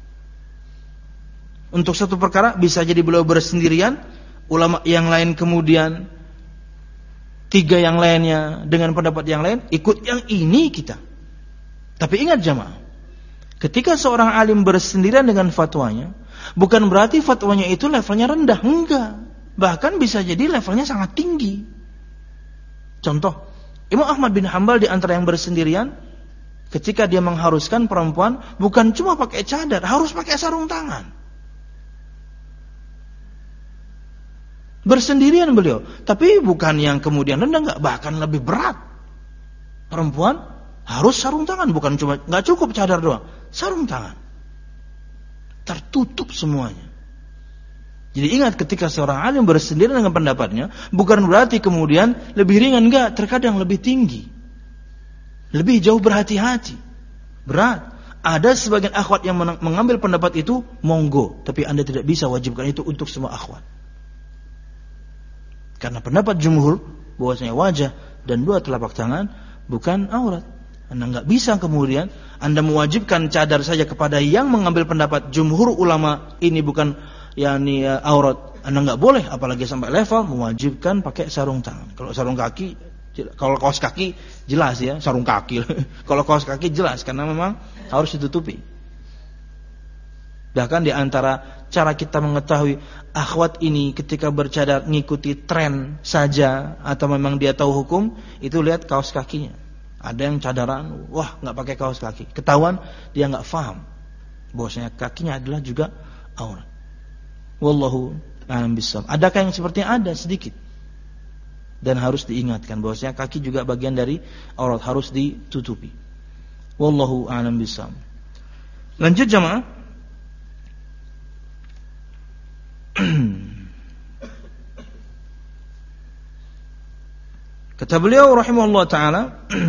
Untuk satu perkara bisa jadi beliau bersendirian, ulama yang lain kemudian tiga yang lainnya dengan pendapat yang lain, ikut yang ini kita. Tapi ingat jamaah, ketika seorang alim bersendirian dengan fatwanya, bukan berarti fatwanya itu levelnya rendah, enggak. Bahkan bisa jadi levelnya sangat tinggi. Contoh, Imam Ahmad bin Hanbal di antara yang bersendirian, ketika dia mengharuskan perempuan bukan cuma pakai cadar, harus pakai sarung tangan. Bersendirian beliau, tapi bukan yang kemudian rendah, enggak, bahkan lebih berat. Perempuan harus sarung tangan, bukan cuma, enggak cukup cadar doang, sarung tangan. Tertutup semuanya. Jadi ingat, ketika seorang alim bersendirian dengan pendapatnya, bukan berarti kemudian lebih ringan, enggak, terkadang lebih tinggi. Lebih jauh berhati-hati. Berat. Ada sebagian akhwat yang mengambil pendapat itu, monggo, tapi Anda tidak bisa wajibkan itu untuk semua akhwat. Karena pendapat jumhur bahwasanya wajah dan dua telapak tangan bukan aurat. Anda enggak bisa kemudian Anda mewajibkan cadar saja kepada yang mengambil pendapat jumhur ulama ini bukan yakni uh, aurat. Anda enggak boleh, apalagi sampai level mewajibkan pakai sarung tangan. Kalau sarung kaki, kalau kaos kaki jelas ya, sarung kaki. Kalau kaos kaki jelas karena memang harus ditutupi. Bahkan di antara cara kita mengetahui akhwat ini ketika bercadar ngikuti tren saja atau memang dia tahu hukum, itu lihat kaos kakinya. Ada yang cadaran, wah nggak pakai kaos kaki, ketahuan dia nggak faham bahwasanya kakinya adalah juga aurat. Wallahu a'lam bishawab. Adakah yang sepertinya? Ada sedikit. Dan harus diingatkan bahwasanya kaki juga bagian dari aurat, harus ditutupi. Wallahu a'lam bishawab. Lanjut jamaah. Kata beliau rahimahullah ta'ala,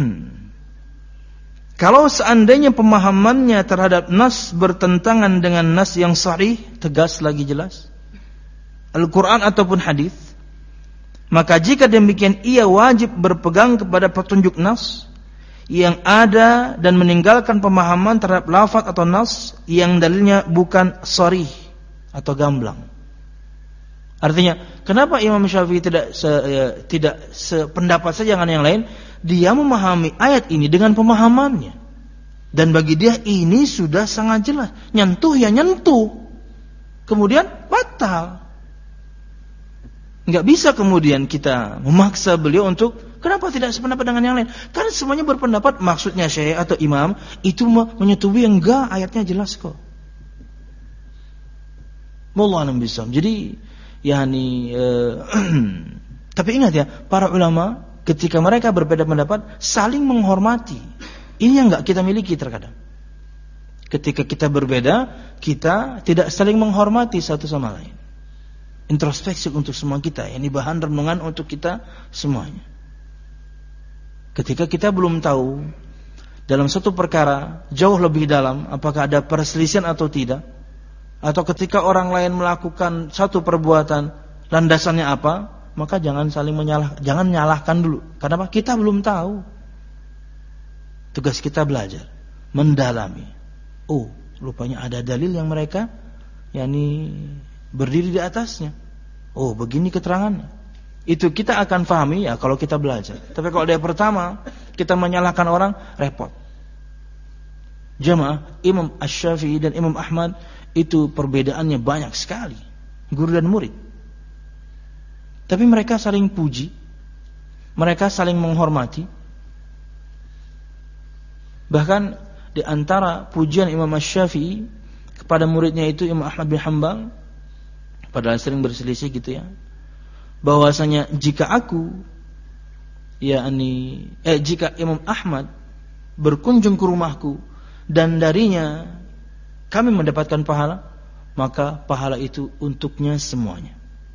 kalau seandainya pemahamannya terhadap nas bertentangan dengan nas yang sahih, tegas lagi jelas, Al-Quran ataupun hadis, maka jika demikian ia wajib berpegang kepada petunjuk nas yang ada dan meninggalkan pemahaman terhadap lafaz atau nas yang dalilnya bukan sharih atau gamblang. Artinya, kenapa Imam Syafi'i tidak se, ya, tidak sependapat saja dengan yang lain? Dia memahami ayat ini dengan pemahamannya. Dan bagi dia ini sudah sangat jelas. Nyentuh ya nyentuh. Kemudian batal. Enggak bisa kemudian kita memaksa beliau untuk kenapa tidak sependapat dengan yang lain? Karena semuanya berpendapat, maksudnya syekh atau imam itu menyetujui, enggak, ayatnya jelas kok. Wallahu a'lam bishawab. Jadi yakni eh, tapi ingat ya, para ulama ketika mereka berbeda pendapat saling menghormati. Ini yang enggak kita miliki terkadang. Ketika kita berbeda, kita tidak saling menghormati satu sama lain. Introspeksi untuk semua kita, ini bahan renungan untuk kita semuanya. Ketika kita belum tahu dalam satu perkara jauh lebih dalam apakah ada perselisihan atau tidak, atau ketika orang lain melakukan satu perbuatan landasannya apa, maka jangan saling menyalah, jangan nyalahkan dulu. Kenapa? Kita belum tahu. Tugas kita belajar, mendalami. Oh, rupanya ada dalil yang mereka yakni berdiri di atasnya. Oh, begini keterangannya. Itu kita akan pahami ya kalau kita belajar. Tapi kalau dari pertama kita menyalahkan orang, repot. Jamaah, Imam Asy-Syafi'i dan Imam Ahmad itu perbedaannya banyak sekali, guru dan murid. Tapi mereka saling puji, mereka saling menghormati. Bahkan di antara pujian Imam Asy-Syafi'i kepada muridnya itu Imam Ahmad bin Hanbal, padahal sering berselisih gitu ya, bahwasanya jika aku yakni eh jika Imam Ahmad berkunjung ke rumahku dan darinya kami mendapatkan pahala, maka pahala itu untuknya semuanya.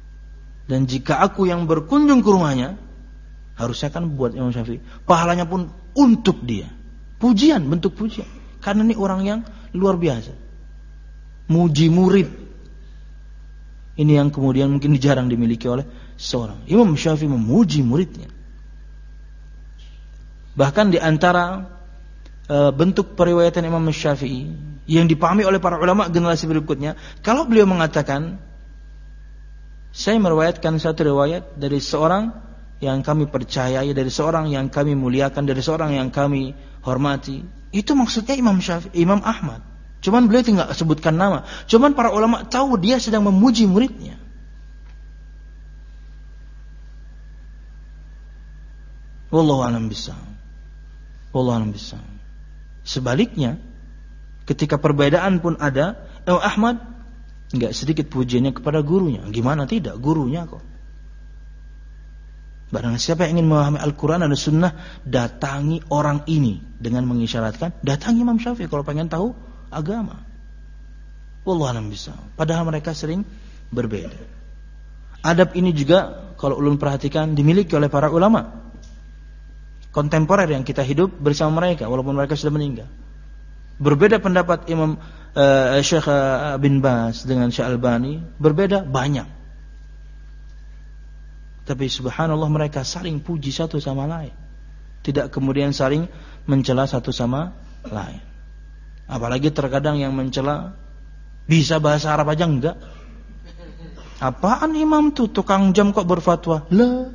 Dan jika aku yang berkunjung ke rumahnya, harusnya kan buat Imam Syafi'i, pahalanya pun untuk dia. Pujian, bentuk pujian. Karena ini orang yang luar biasa. Muji murid. Ini yang kemudian mungkin jarang dimiliki oleh seorang. Imam Syafi'i memuji muridnya. Bahkan di antara e, bentuk periwayatan Imam Syafi'i yang dipahami oleh para ulama generasi berikutnya, kalau beliau mengatakan, saya meriwayatkan satu riwayat dari seorang yang kami percayai, dari seorang yang kami muliakan, dari seorang yang kami hormati. Itu maksudnya Imam Syafi'i, Imam Ahmad. Cuman beliau tidak sebutkan nama. Cuman para ulama tahu dia sedang memuji muridnya. Wallahu a'lam bishawab. Wallahu a'lam bishawab. Sebaliknya, ketika perbedaan pun ada, Imam Ahmad enggak sedikit pujiannya kepada gurunya. Gimana tidak? Gurunya kok. Barang siapa yang ingin memahami Al-Quran dan Sunnah, datangi orang ini dengan mengisyaratkan, datangi Imam Syafi'i kalau pengen tahu agama. Wallahu a'lam bishawab. Padahal mereka sering berbeda. Adab ini juga kalau ulun perhatikan dimiliki oleh para ulama kontemporer yang kita hidup bersama mereka walaupun mereka sudah meninggal. Berbeda pendapat Imam uh, Syekh uh, bin Baz dengan Syekh Albani, berbeda banyak. Tapi subhanallah mereka saling puji satu sama lain. Tidak kemudian saling mencela satu sama lain. Apalagi terkadang yang mencela bisa bahasa Arab aja enggak. Apaan imam tuh tukang jam kok berfatwa? Lah.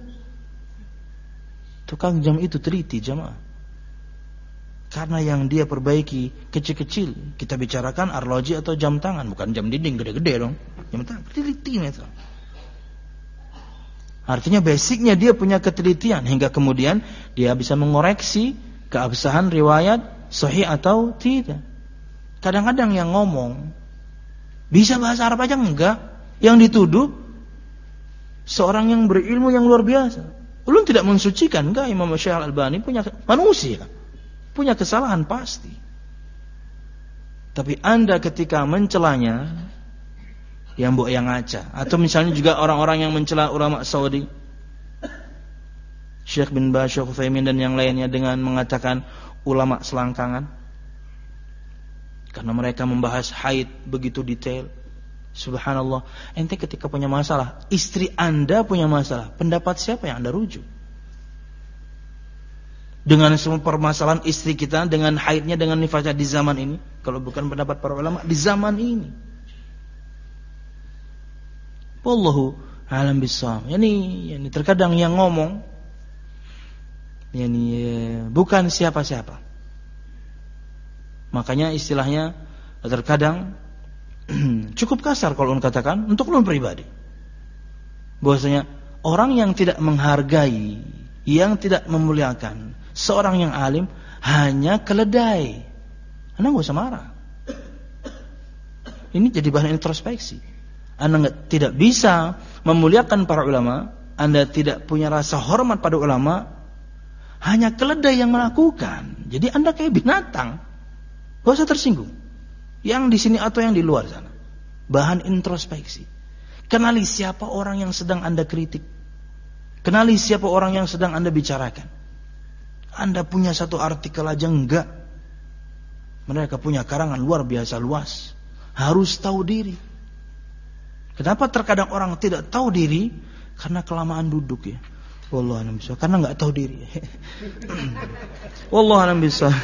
Tukang jam itu teliti jamaah. Karena yang dia perbaiki kecil-kecil, kita bicarakan arloji atau jam tangan, bukan jam dinding gede-gede dong. Jam tangan teliti itu. Artinya basicnya dia punya ketelitian hingga kemudian dia bisa mengoreksi keabsahan riwayat sahih atau tidak. Kadang-kadang yang ngomong bisa bahasa Arab aja enggak, yang dituduh seorang yang berilmu yang luar biasa. Belum tidak mensucikan, enggak, Imam Syekh Al-Albani punya manusia, punya kesalahan pasti. Tapi Anda ketika mencelanya yang mbok yang ngaca, atau misalnya juga orang-orang yang mencela ulama Saudi, Syekh bin Baz, Syekh Utsaimin dan yang lainnya dengan mengatakan ulama selangkangan karena mereka membahas haid begitu detail. Subhanallah, ente ketika punya masalah, istri Anda punya masalah, pendapat siapa yang Anda rujuk? Dengan semua permasalahan istri kita, dengan haidnya, dengan nifasnya di zaman ini, kalau bukan pendapat para ulama di zaman ini. Wallahu a'lam bishawab. Yani, yani terkadang yang ngomong yani bukan siapa-siapa. Makanya istilahnya terkadang cukup kasar kalau ulun katakan untuk ulun pribadi. Bahwasanya orang yang tidak menghargai, yang tidak memuliakan seorang yang alim hanya keledai. Anda enggak usah marah. Ini jadi bahan introspeksi. Anda enggak, tidak bisa memuliakan para ulama, Anda tidak punya rasa hormat pada ulama, hanya keledai yang melakukan. Jadi Anda kayak binatang. Enggak usah tersinggung. Yang di sini atau yang di luar sana. Bahan introspeksi. Kenali siapa orang yang sedang Anda kritik. Kenali siapa orang yang sedang Anda bicarakan. Anda punya satu artikel aja enggak. Mereka punya karangan luar biasa luas. Harus tahu diri. Kenapa terkadang orang tidak tahu diri? Karena kelamaan duduk ya. Wallahu a'lam bishawab. Karena enggak tahu diri. Wallahu a'lam bishawab.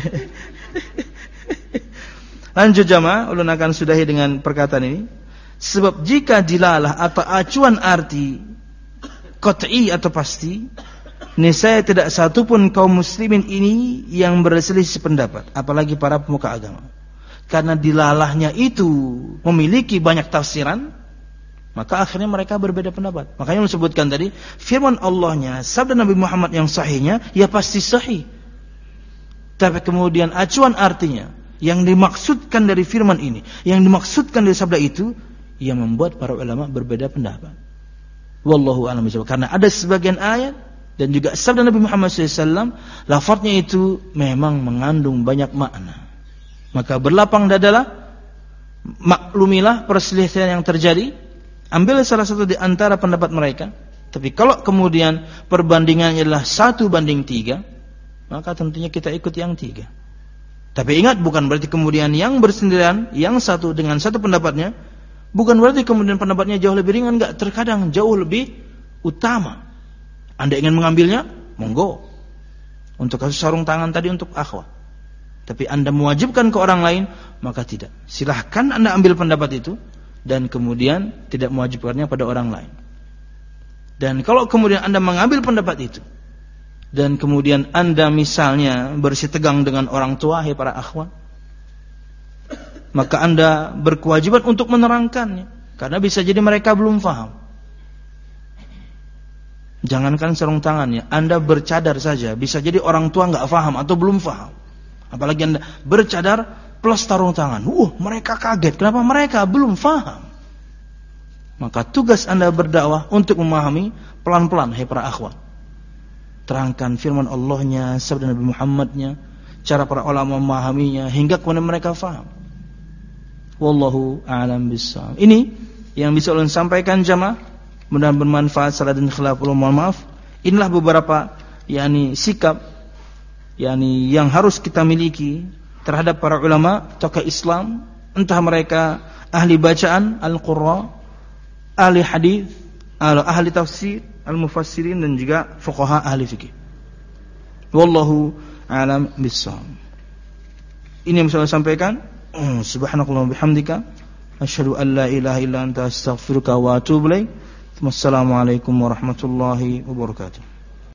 Lanjut jamaah, ulun akan sudahi dengan perkataan ini. Sebab jika dilalah atau acuan arti qat'i atau pasti, niscaya tidak satu pun kaum muslimin ini yang berselisih pendapat, apalagi para pemuka agama. Karena dilalahnya itu memiliki banyak tafsiran, maka akhirnya mereka berbeda pendapat. Makanya ulun sebutkan tadi, firman Allahnya, sabda Nabi Muhammad yang sahihnya, ya pasti sahih. Tapi kemudian acuan artinya, yang dimaksudkan dari firman ini, yang dimaksudkan dari sabda itu, yang membuat para ulama berbeda pendapat. Wallahu a'lam bishawab. Karena ada sebagian ayat dan juga sabda Nabi Muhammad shallallahu alaihi wasallam, lafadznya itu memang mengandung banyak makna. Maka berlapang dadalah, maklumilah perselisihan yang terjadi ambil salah satu di antara pendapat mereka. Tapi kalau kemudian perbandingannya adalah satu banding tiga, maka tentunya kita ikut yang tiga. Tapi ingat, bukan berarti kemudian yang bersendirian, yang satu dengan satu pendapatnya, bukan berarti kemudian pendapatnya jauh lebih ringan. Enggak, terkadang jauh lebih utama. Anda ingin mengambilnya, monggo. Untuk kasus sarung tangan tadi untuk akhwat. Tapi Anda mewajibkan ke orang lain, maka tidak. Silahkan Anda ambil pendapat itu, dan kemudian tidak mewajibkannya pada orang lain. Dan kalau kemudian Anda mengambil pendapat itu, dan kemudian Anda misalnya bersitegang dengan orang tua, hai para akhwat, maka Anda berkewajiban untuk menerangkannya, karena bisa jadi mereka belum faham. Jangankan sarung tangannya, Anda bercadar saja, bisa jadi orang tua nggak faham atau belum faham. Apalagi Anda bercadar plus sarung tangan, uh, mereka kaget. Kenapa? Mereka belum faham. Maka tugas Anda berdakwah untuk memahami pelan-pelan, hai para akhwat. Terangkan firman Allahnya, sabda Nabi Muhammadnya, cara para ulama memahaminya, hingga kemudian mereka faham. Wallahu a'lam bissawab. Ini yang bisa ulun sampaikan jamaah, mudah-mudahan bermanfaat. Salah dan khilaf ulun mohon maaf. Inilah beberapa yakni sikap yakni yang harus kita miliki terhadap para ulama, tokoh Islam, entah mereka ahli bacaan Al-Qur'an, ahli hadis, ahli tafsir, al-mufassirin, dan juga fuqaha ahli fikih. Wallahu a'lam bissawab. Ini yang bisa saya sampaikan. Subhanakallahumma bihamdika asyhadu an la ilaha illa anta astaghfiruka wa atubu ilaik. Wassalamualaikum warahmatullahi wabarakatuh.